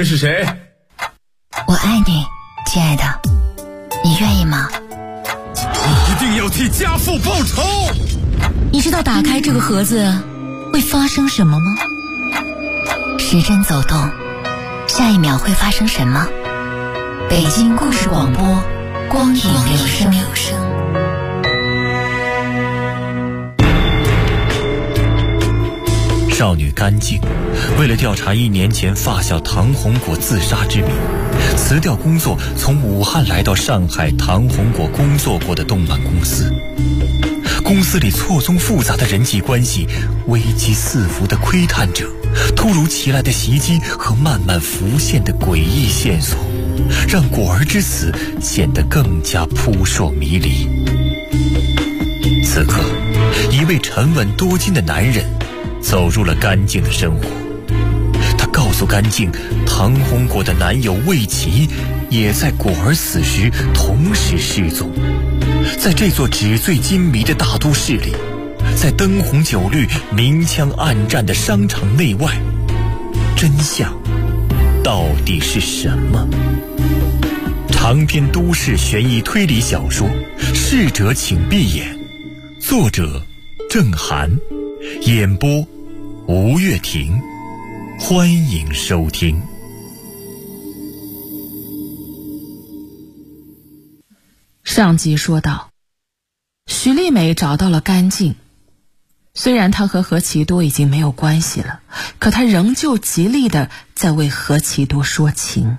人是谁？ 我爱你，亲爱的，你愿意吗？ 你一定要替家父报仇！ 你知道打开这个盒子会发生什么吗？时针走动，下一秒会发生什么？北京故事广播，光影留声。 少女甘静为了调查1年前发小唐红果自杀之谜，辞掉工作，从武汉来到上海唐红果工作过的动漫公司。公司里错综复杂的人际关系，危机四伏的窥探者，突如其来的袭击和慢慢浮现的诡异线索，让果儿之死显得更加扑朔迷离。此刻，一位沉稳多金的男人走入了甘静的生活。他告诉甘静，唐红果的男友魏琪也在果儿死时同时失踪。在这座纸醉金迷的大都市里，在灯红酒绿、明枪暗战的商场内外，真相到底是什么？长篇都市悬疑推理小说《逝者请闭眼》，作者郑涵，演播吴月婷，欢迎收听。 上集说到，徐丽美找到了甘静，虽然她和何其多已经没有关系了，可她仍旧极力地在为何其多说情。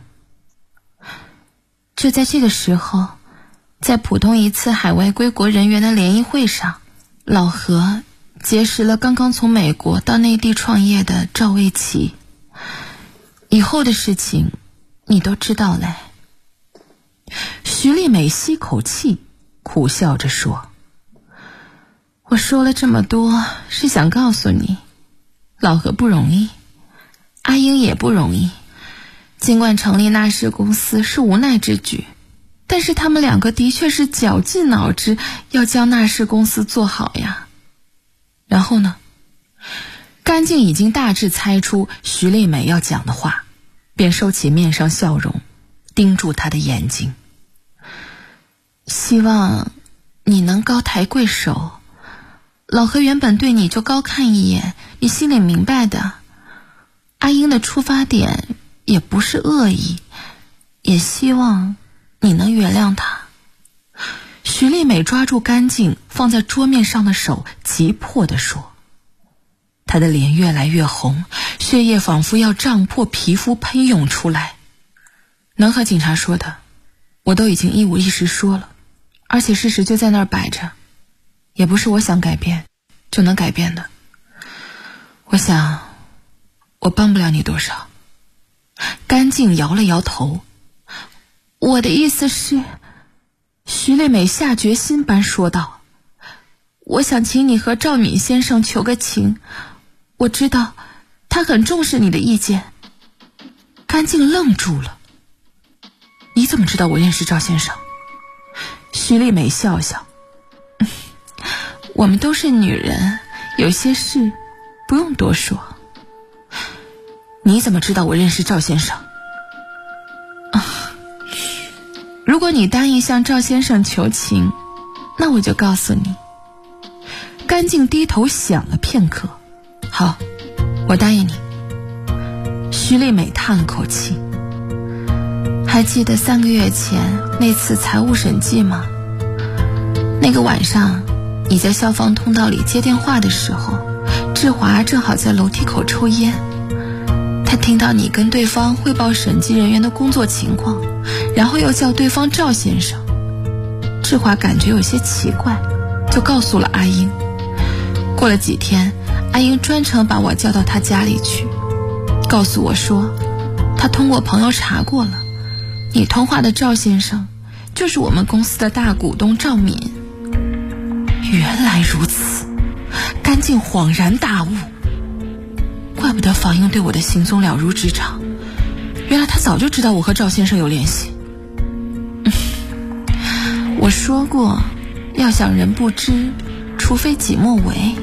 就在这个时候，在普通一次海外归国人员的联谊会上，老何结识了刚刚从美国到内地创业的赵卫琪。以后的事情你都知道嘞。徐丽美吸口气，苦笑着说，我说了这么多，是想告诉你，老何不容易，阿英也不容易。尽管成立纳氏公司是无奈之举，但是他们两个的确是绞尽脑汁要将纳氏公司做好呀。然后呢，甘静已经大致猜出徐丽美要讲的话，便收起面上笑容，盯住她的眼睛。希望你能高抬贵手，老何原本对你就高看一眼，你心里明白的。阿英的出发点也不是恶意，也希望你能原谅他。徐丽美抓住甘静放在桌面上的手，急迫地说。她的脸越来越红，血液仿佛要胀破皮肤喷涌出来。能和警察说的我都已经一五一十说了，而且事实就在那儿摆着，也不是我想改变就能改变的。我想我帮不了你多少。甘静摇了摇头。我的意思是，徐丽美下决心般说道，我想请你和赵敏先生求个情，我知道他很重视你的意见。甘静愣住了。你怎么知道我认识赵先生？徐丽美笑笑，我们都是女人，有些事不用多说。你怎么知道我认识赵先生？如果你答应向赵先生求情，那我就告诉你。甘静低头想了片刻，好，我答应你。徐丽美叹了口气，还记得3个月前那次财务审计吗？那个晚上你在消防通道里接电话的时候，志华正好在楼梯口抽烟。他听到你跟对方汇报审计人员的工作情况，然后又叫对方赵先生。志华感觉有些奇怪，就告诉了阿英。过了几天，阿英专程把我叫到他家里去，告诉我说他通过朋友查过了，你通话的赵先生就是我们公司的大股东赵敏。原来如此，甘静恍然大悟，怪不得房英对我的行踪了如指掌，原来他早就知道我和赵先生有联系。我说过，要想人不知，除非己莫为。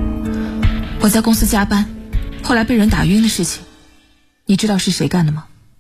我在公司加班，后来被人打晕的事情，你知道是谁干的吗？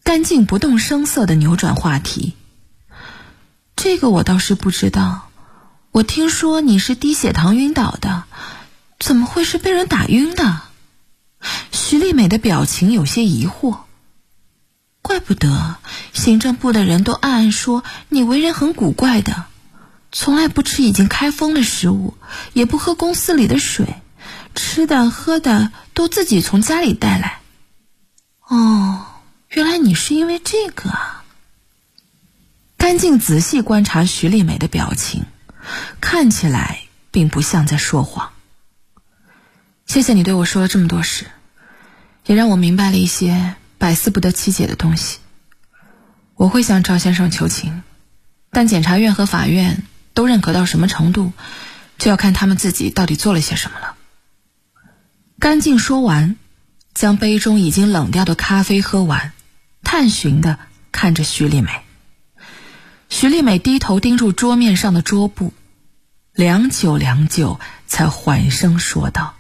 甘静不动声色地扭转话题。这个我倒是不知道，我听说你是低血糖晕倒的，怎么会是被人打晕的？徐丽美的表情有些疑惑。怪不得行政部的人都暗暗说你为人很古怪的，从来不吃已经开封的食物，也不喝公司里的水，吃的喝的都自己从家里带来。哦，原来你是因为这个啊。甘静仔细观察徐丽美的表情，看起来并不像在说谎。谢谢你对我说了这么多事，也让我明白了一些百思不得其解的东西。我会向赵先生求情，但检察院和法院都认可到什么程度，就要看他们自己到底做了些什么了。甘静说完，将杯中已经冷掉的咖啡喝完，探寻地看着徐丽美。徐丽美低头盯住桌面上的桌布，良久才缓声说道：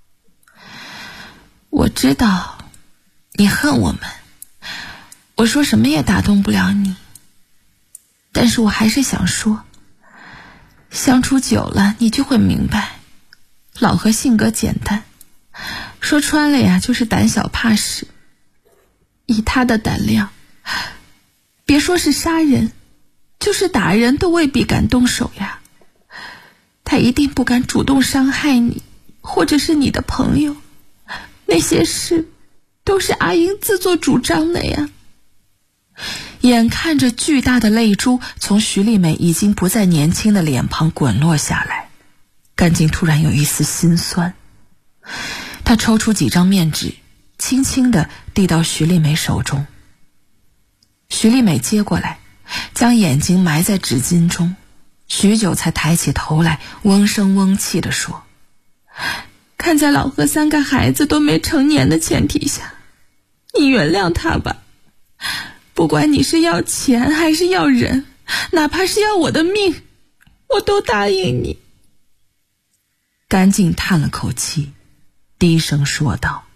我知道你恨我们，我说什么也打动不了你，但是我还是想说，相处久了你就会明白，老何性格简单，说穿了呀就是胆小怕事。以他的胆量，别说是杀人，就是打人都未必敢动手呀。他一定不敢主动伤害你，或者是你的朋友，那些事都是阿英自作主张的呀。眼看着巨大的泪珠从徐丽美已经不再年轻的脸庞滚落下来，甘静突然有一丝心酸。她抽出几张面纸，轻轻地递到徐丽美手中。徐丽美接过来，将眼睛埋在纸巾中，许久才抬起头来，嗡声嗡气地说：看在老何3个孩子都没成年的前提下，你原谅他吧。不管你是要钱还是要人，哪怕是要我的命，我都答应你。甘静叹了口气，低声说道：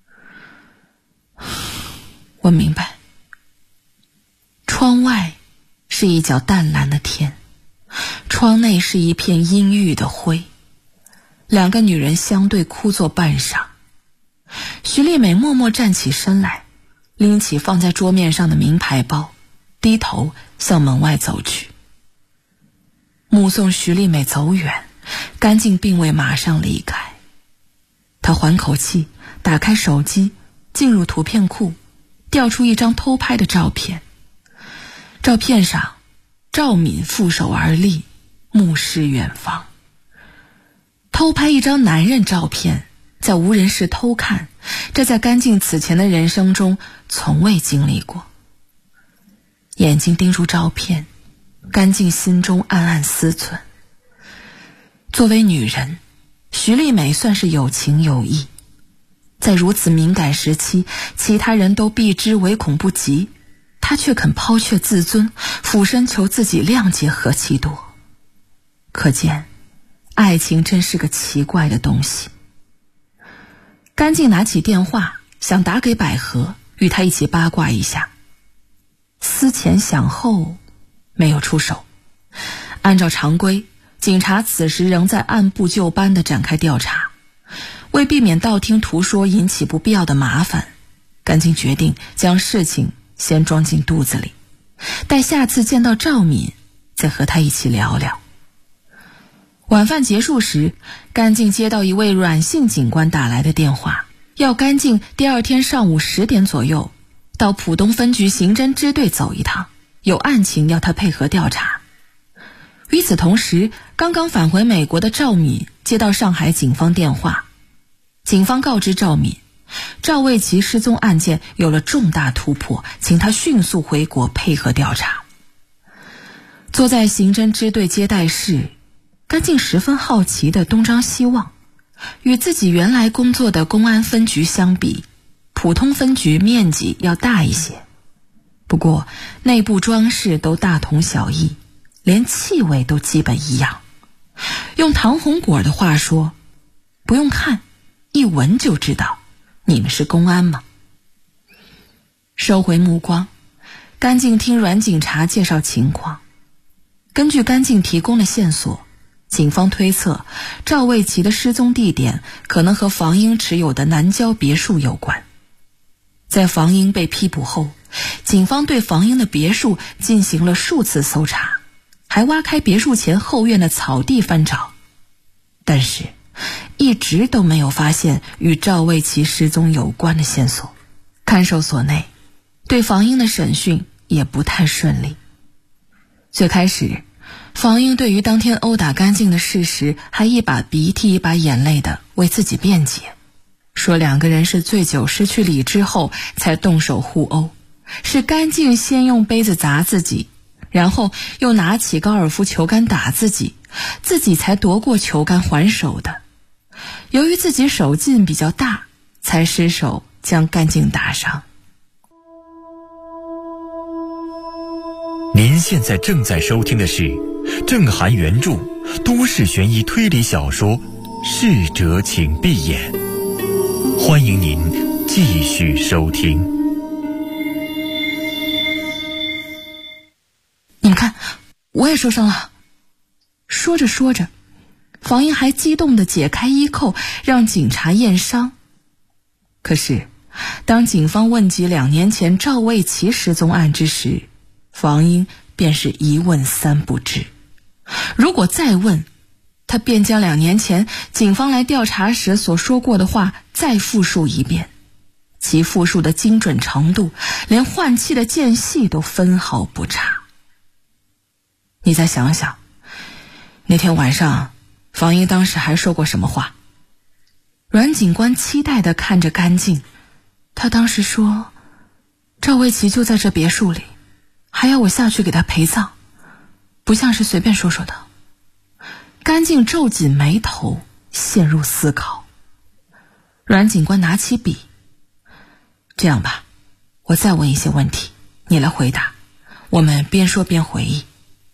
我明白。窗外是一角淡蓝的天，窗内是一片阴郁的灰。2个女人相对枯坐半晌，徐丽美默默站起身来，拎起放在桌面上的名牌包，低头向门外走去。目送徐丽美走远，甘静并未马上离开。她缓口气，打开手机，进入图片库，调出一张偷拍的照片。照片上，赵敏负手而立，目视远方。偷拍一张男人照片，在无人室偷看，这在甘静此前的人生中从未经历过。眼睛盯住照片，甘静心中暗暗思忖。作为女人，徐丽美算是有情有义，在如此敏感时期，其他人都避之唯恐不及，她却肯抛却自尊，俯身求自己谅解何其多。可见爱情真是个奇怪的东西。甘静拿起电话，想打给百合，与他一起八卦一下。思前想后，没有出手。按照常规，警察此时仍在按部就班地展开调查。为避免道听途说引起不必要的麻烦，甘静决定将事情先装进肚子里，待下次见到赵敏，再和他一起聊聊。晚饭结束时，甘静接到一位阮姓警官打来的电话，要甘静第二天上午10点左右到浦东分局刑侦支队走一趟，有案情要他配合调查。与此同时，刚刚返回美国的赵敏接到上海警方电话，警方告知赵敏，赵卫奇失踪案件有了重大突破，请他迅速回国配合调查。坐在刑侦支队接待室，甘静十分好奇地东张西望。与自己原来工作的公安分局相比，普通分局面积要大一些，不过内部装饰都大同小异，连气味都基本一样。用唐红果的话说，不用看，一闻就知道你们是公安吗？ 收回目光，甘静听阮警察介绍情况。根据甘静提供的线索，警方推测赵卫奇的失踪地点可能和房英持有的南郊别墅有关。在房英被批捕后，警方对房英的别墅进行了数次搜查，还挖开别墅前后院的草地翻找，但是一直都没有发现与赵卫奇失踪有关的线索。看守所内对房英的审讯也不太顺利。最开始，房英对于当天殴打甘静的事实还一把鼻涕一把眼泪的为自己辩解，说两个人是醉酒失去理智后才动手互殴，是甘静先用杯子砸自己，然后又拿起高尔夫球杆打自己，自己才夺过球杆还手的。由于自己手劲比较大，才失手将甘静打伤。 您现在正在收听的是郑涵原著都市悬疑推理小说《逝者请闭眼》，欢迎您继续收听。 你们看，我也受伤了。说着说着，房英还激动地解开衣扣让警察验伤。可是当警方问及2年前赵卫奇失踪案之时，房英便是一问三不知。如果再问，他便将2年前警方来调查时所说过的话再复述一遍，其复述的精准程度连换气的间隙都分毫不差。你再想想，那天晚上房英当时还说过什么话？阮警官期待地看着甘静，他当时说赵卫奇就在这别墅里，还要我下去给他陪葬，不像是随便说说的。甘静皱紧眉头，陷入思考。阮警官拿起笔，这样吧，我再问一些问题，你来回答，我们边说边回忆。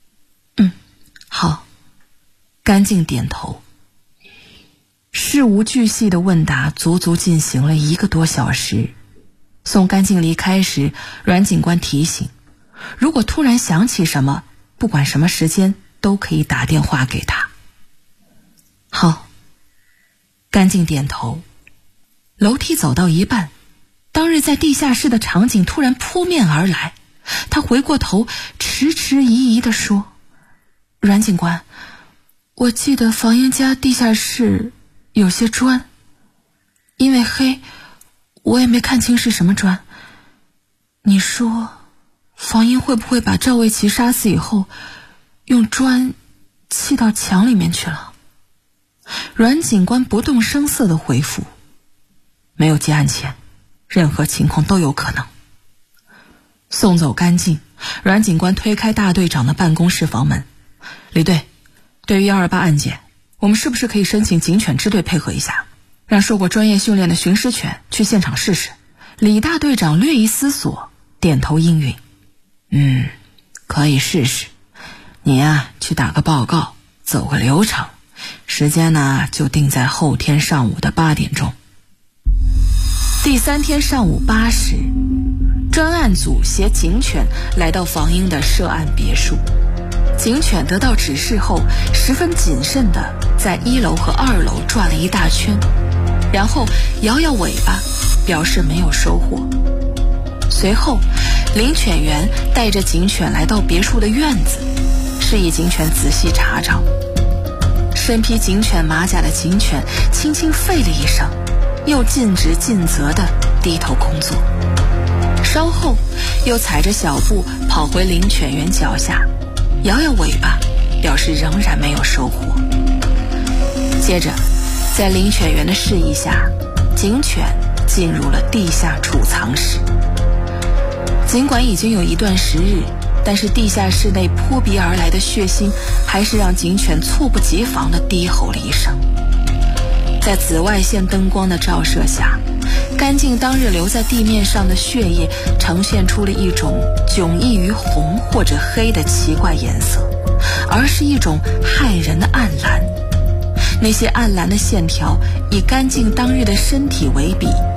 好。甘静点头。事无巨细的问答足足进行了1个多小时。送甘静离开时，阮警官提醒，如果突然想起什么，不管什么时间都可以打电话给他。好。甘静点头。楼梯走到一半，当日在地下室的场景突然扑面而来，他回过头，迟迟疑疑地说，阮警官，我记得房英家地下室有些砖，因为黑，我也没看清是什么砖。你说房英会不会把赵卫奇杀死以后用砖砌到墙里面去了？阮警官不动声色地回复，没有结案前，任何情况都有可能。送走甘静，阮警官推开大队长的办公室房门。李队，对于128案件，我们是不是可以申请警犬支队配合一下，让受过专业训练的寻尸犬去现场试试？李大队长略一思索，点头应允。可以试试。你呀，去打个报告，走个流程，时间呢就定在后天上午的8点钟。第3天上午8时，专案组携警犬来到房英的涉案别墅。警犬得到指示后，十分谨慎地在1楼和2楼转了一大圈，然后摇摇尾巴，表示没有收获。随后，领犬员带着警犬来到别墅的院子，示意警犬仔细查找。身披警犬马甲的警犬轻轻吠了一声，又尽职尽责地低头工作。稍后，又踩着小步跑回领犬员脚下，摇摇尾巴，表示仍然没有收获。接着，在领犬员的示意下，警犬进入了地下储藏室。尽管已经有一段时日，但是地下室内扑鼻而来的血腥还是让警犬猝不及防地低吼了一声。在紫外线灯光的照射下，甘静当日留在地面上的血液呈现出了一种迥异于红或者黑的奇怪颜色，而是一种骇人的暗蓝。那些暗蓝的线条以甘静当日的身体为比，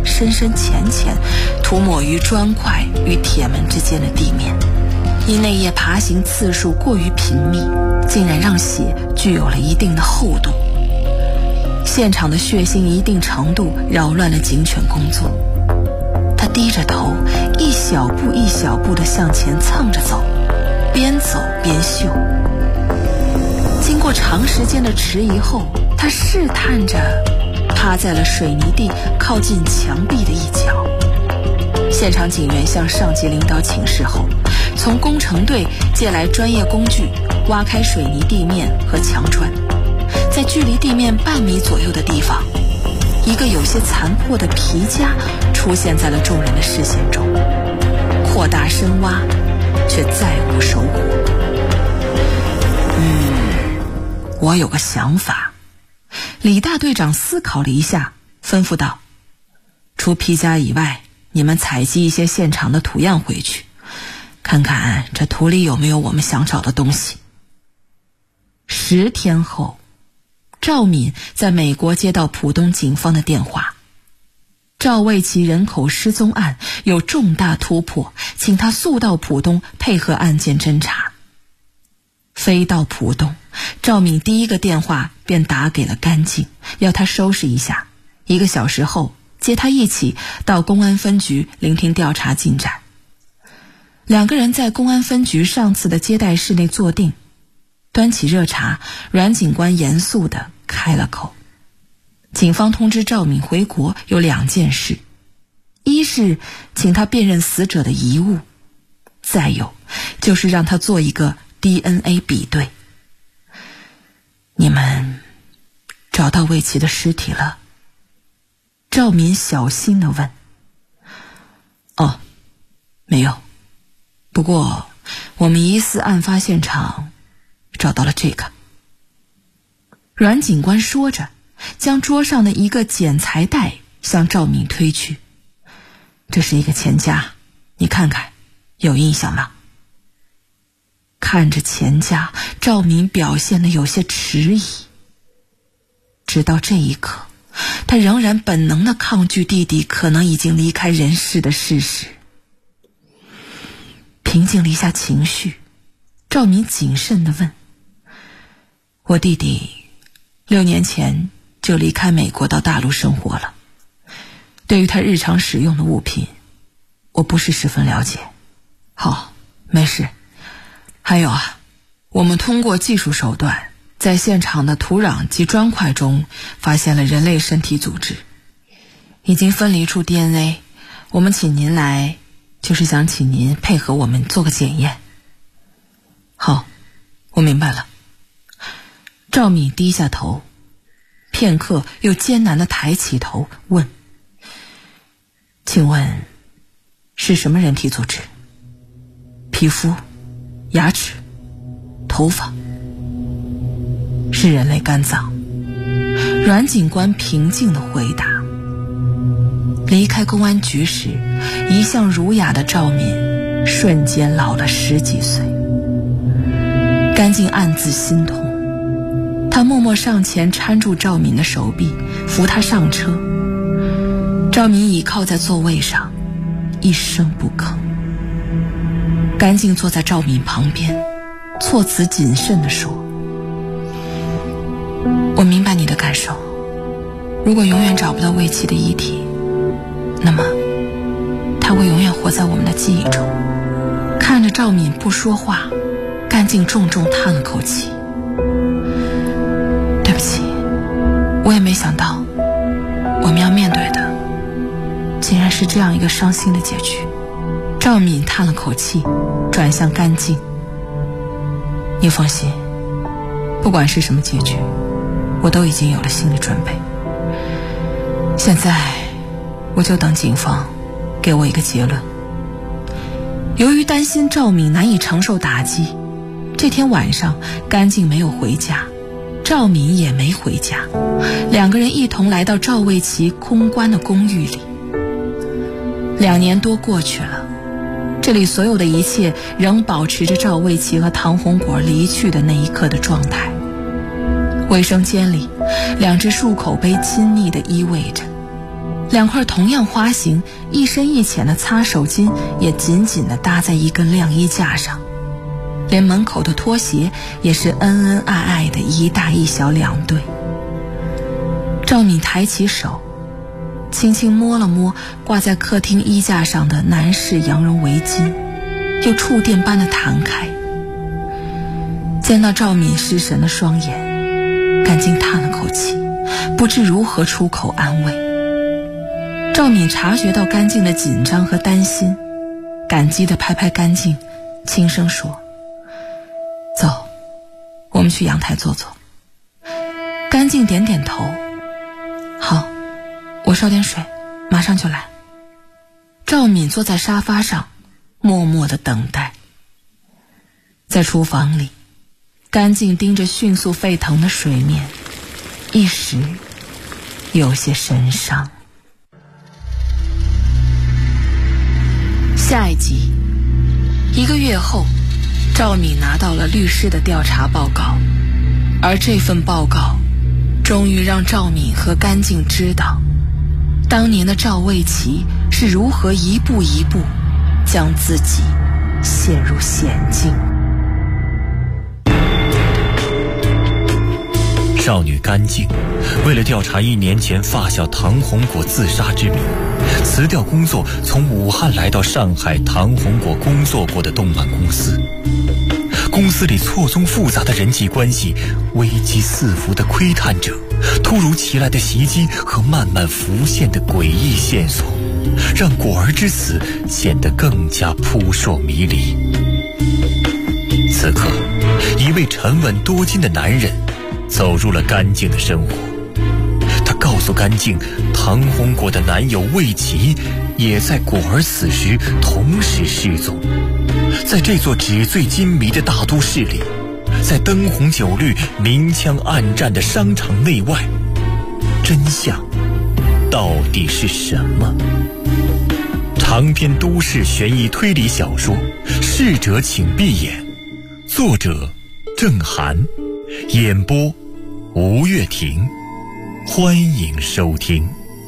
深深浅浅涂抹于砖块与铁门之间的地面，因内液爬行次数过于频密，竟然让血具有了一定的厚度。现场的血腥一定程度扰乱了警犬工作。他低着头，一小步一小步地向前蹭着走，边走边嗅。经过长时间的迟疑后，他试探着趴在了水泥地靠近墙壁的一角。现场警员向上级领导请示后，从工程队借来专业工具，挖开水泥地面和墙砖。在距离地面半米左右的地方，一个有些残破的皮夹出现在了众人的视线中。扩大深挖，却再无收获。我有个想法。李大队长思考了一下，吩咐道：除皮夹以外，你们采集一些现场的图样回去，看看这图里有没有我们想找的东西。10天后，赵敏在美国接到浦东警方的电话，赵卫奇人口失踪案有重大突破，请他速到浦东配合案件侦查。飞到浦东，赵敏第一个电话便打给了甘静，要他收拾一下，1个小时后接他一起到公安分局聆听调查进展。2个人在公安分局上次的接待室内坐定，端起热茶，阮警官严肃地开了口。警方通知赵敏回国有2件事，一是请他辨认死者的遗物，再有就是让他做一个 DNA 比对。你们找到卫奇的尸体了？赵敏小心地问。没有，不过我们疑似案发现场找到了这个。阮警官说着，将桌上的一个剪裁带向赵敏推去。这是一个钱夹，你看看，有印象吗？看着钱夹，赵敏表现得有些迟疑。直到这一刻，他仍然本能地抗拒弟弟可能已经离开人世的事实。平静了一下情绪，赵敏谨慎地问：我弟弟6年前就离开美国到大陆生活了，对于他日常使用的物品，我不是十分了解。好，没事。还有我们通过技术手段，在现场的土壤及砖块中发现了人类身体组织，已经分离出 DNA。 我们请您来，就是想请您配合我们做个检验。好，我明白了。赵敏低下头，片刻又艰难地抬起头问：请问是什么人体组织？皮肤、牙齿、头发？是人类肝脏。阮警官平静地回答。离开公安局时，一向儒雅的赵敏瞬间老了10几岁。甘静暗自心痛，他默默上前搀住赵敏的手臂，扶她上车。赵敏倚靠在座位上，一声不吭。甘静坐在赵敏旁边，措辞谨慎地说：我明白你的感受，如果永远找不到卫奇的遗体，那么他会永远活在我们的记忆中。看着赵敏不说话，甘静重重叹了口气。对不起，我也没想到我们要面对的竟然是这样一个伤心的结局。赵敏叹了口气，转向甘静：你放心，不管是什么结局，我都已经有了心理准备。现在我就等警方给我一个结论。由于担心赵敏难以承受打击，这天晚上甘静没有回家，赵敏也没回家，2个人一同来到赵卫奇空关的公寓里。2年多过去了，这里所有的一切仍保持着赵卫奇和唐红果离去的那一刻的状态。卫生间里，2只漱口杯亲昵地依偎着， 2块同样花型、一深一浅的擦手巾也紧紧地搭在一根晾衣架上，连门口的拖鞋也是恩恩爱爱的一大一小2对。赵敏抬起手，轻轻摸了摸挂在客厅衣架上的男士羊绒围巾，又触电般的弹开。见到赵敏失神的双眼，甘静叹了口气，不知如何出口安慰。赵敏察觉到甘静的紧张和担心，感激地拍拍甘静，轻声说：“走，我们去阳台坐坐。”甘静点点头：“好，我烧点水，马上就来。”赵敏坐在沙发上，默默地等待。在厨房里，甘静盯着迅速沸腾的水面，一时有些神伤。下一集，1个月后，赵敏拿到了律师的调查报告，而这份报告终于让赵敏和甘静知道，当年的赵卫奇是如何一步一步将自己陷入险境。 少女甘静为了调查1年前发小唐红果自杀之谜，辞掉工作，从武汉来到上海唐红果工作过的动漫公司。公司里错综复杂的人际关系，危机四伏的窥探者，突如其来的袭击和慢慢浮现的诡异线索，让果儿之死显得更加扑朔迷离。此刻，一位沉稳多金的男人走入了甘静的生活。他告诉甘静，唐红果的男友魏琪也在果儿死时同时失踪。在这座纸醉金迷的大都市里，在灯红酒绿、明枪暗战的商场内外，真相到底是什么？长篇都市悬疑推理小说《逝者请闭眼》，作者郑涵，演播吴月婷，欢迎收听。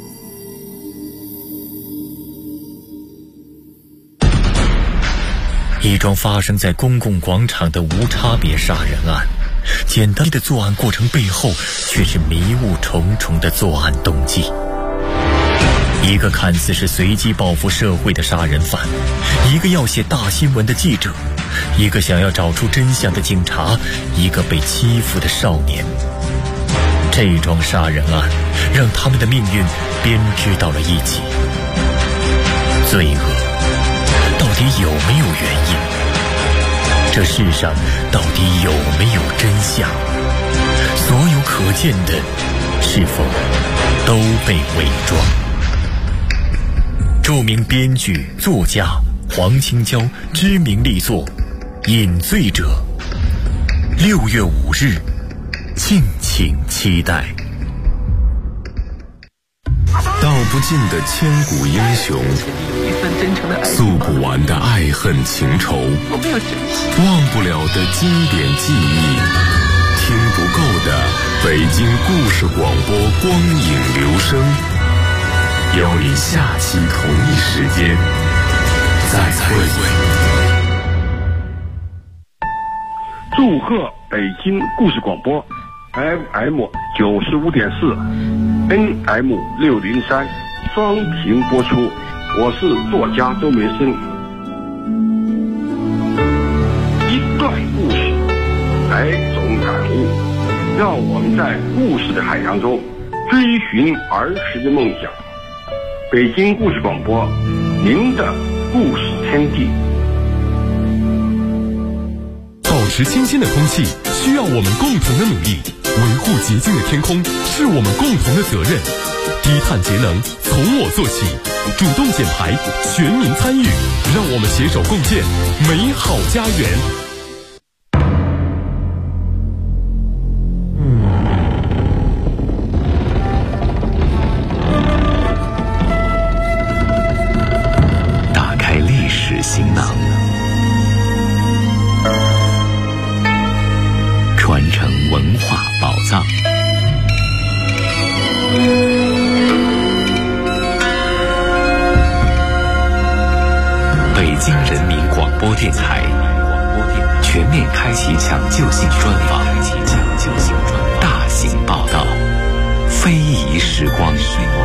一桩发生在公共广场的无差别杀人案，简单的作案过程背后却是迷雾重重的作案动机。一个看似是随机报复社会的杀人犯，一个要写大新闻的记者，一个想要找出真相的警察，一个被欺负的少年。这桩杀人案让他们的命运编织到了一起。罪恶到底有没有原因？这世上到底有没有真相？所有可见的是否都被伪装？著名编剧作家黄清娇知名力作《饮醉者》，6月5日，敬请期待。 道不尽的千古英雄，诉不完的爱恨情仇，忘不了的经典记忆，听不够的北京故事广播光影留声，邀你下期同一时间再会。 祝贺北京故事广播 FM 95.4 NM603 双屏播出，我是作家周梅生。一段故事，百种感悟，让我们在故事的海洋中追寻儿时的梦想。北京故事广播，您的故事天地。 保持清新的空气需要我们共同的努力，维护洁净的天空是我们共同的责任。低碳节能从我做起，主动减排，全民参与，让我们携手共建美好家园。 打开历史行囊，传承文化宝藏， 京人民广播电台全面开启抢救性专访，大型报道，非遗时光。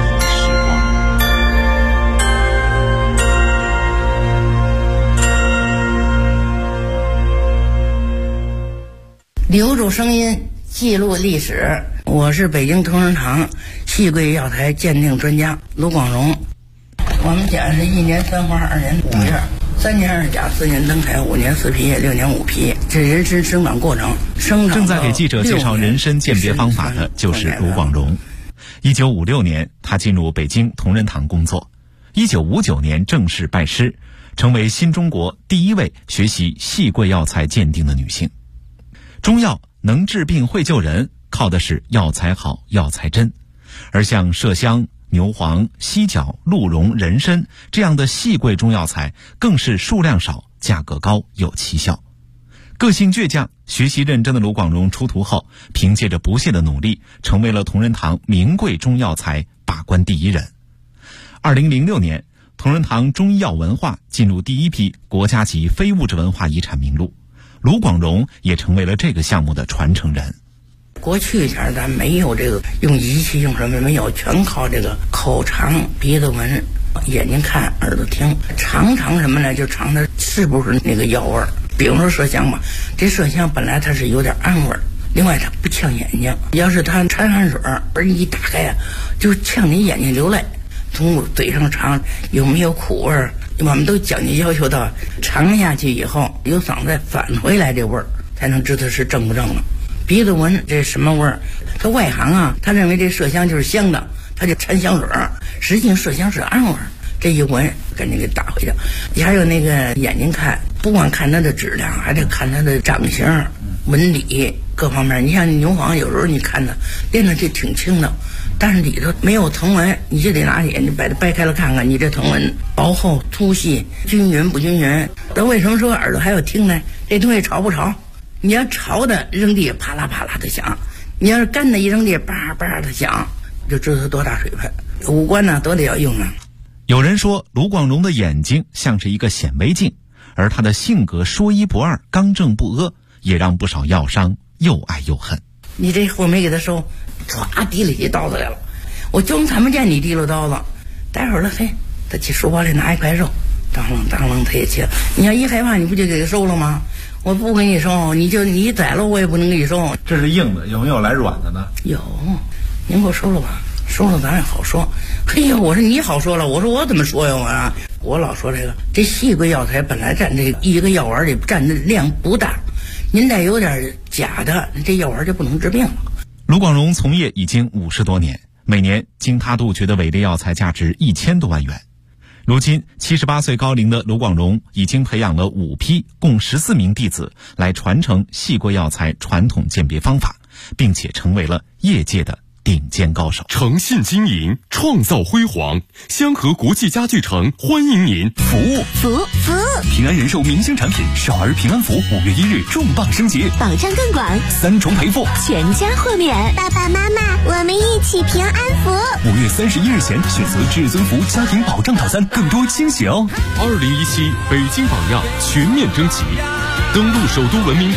留住声音，记录历史。我是北京同仁堂细桂药材鉴定专家卢广荣。我们讲是1年3花2年5叶，3年2甲4年登台5年4皮6年5皮，这人参生长过程。 正在给记者介绍人参鉴别方法的就是卢广荣。1956年，他进入北京同仁堂工作。1959年正式拜师，成为新中国第一位学习细桂药材鉴定的女性。中药能治病会救人，靠的是药材好药材真，而像麝香、牛黄、犀角、鹿茸、人参这样的细桂中药材更是数量少、价格高、有奇效。个性倔强、学习认真的卢广荣出徒后，凭借着不懈的努力，成为了同仁堂名贵中药材把关第一人。2006年，同仁堂中医药文化进入第一批国家级非物质文化遗产名录，卢广荣也成为了这个项目的传承人。 过去前咱没有这个用仪器用什么没有，全靠这个口尝、鼻子闻、眼睛看、耳朵听，尝什么呢？就尝它是不是那个药味儿。比如说麝香吧，这麝香本来它是有点暗味儿，另外它不呛眼睛，要是它掺汗水而一打开啊，就呛你眼睛流泪。从嘴上尝有没有苦味儿，我们都讲究要求到尝下去以后由嗓子返回来这味儿，才能知道是正不正了。鼻子闻这什么味儿？他外行啊，他认为这麝香就是香的，他就掺香水，实际上麝香是暗味儿。这一闻赶紧给打回去。还有那个眼睛看，不光看它的质量，还得看它的长形、纹理各方面。你像牛黄，有时候你看它练的就挺轻的，但是里头没有藤纹，你就得拿眼睛把它掰开了看看，你这藤纹薄厚、粗细、均匀不均匀。那为什么说耳朵还要听呢？这东西潮不潮？你要潮的扔地啪啦啪啦的响，你要是干的一扔地叭叭的响，就知道它多大水分。五官呢都得要用啊。 有人说卢广荣的眼睛像是一个显微镜，而他的性格说一不二、刚正不阿，也让不少药商又爱又恨。 你这货没给他收，唰提了起刀子来了，我就看不见你提了刀子，待会儿了嘿，他去书包里拿一块肉，当啷他也切。你要一害怕，你不就给他收了吗？我不给你收，你宰了我也不能给你收。 这是硬的，有没有来软的呢？ 有，您给我收了吧，收了咱也好说。嘿呀，我说你好说了，我说我怎么说呀我老说这细桂药材本来占这一个药丸里占的量不大，您再有点假的，这药丸就不能治病了。 卢广荣从业已经50多年，每年经他杜绝的伪劣药材价值1000多万元。如今78岁高龄的卢广荣已经培养了5批共14名弟子来传承细桂药材传统鉴别方法，并且成为了业界的顶尖高手。 诚信经营，创造辉煌。香河国际家具城欢迎您。服务平安人寿明星产品少儿平安符5月1日重磅升级， 保障更广 ，3重赔付， 全家豁免。 爸爸妈妈，我们一起平安符。 5月31日前选择至尊福家庭保障套餐，更多惊喜哦。2017北京榜样全面征集，登录首都文明榜。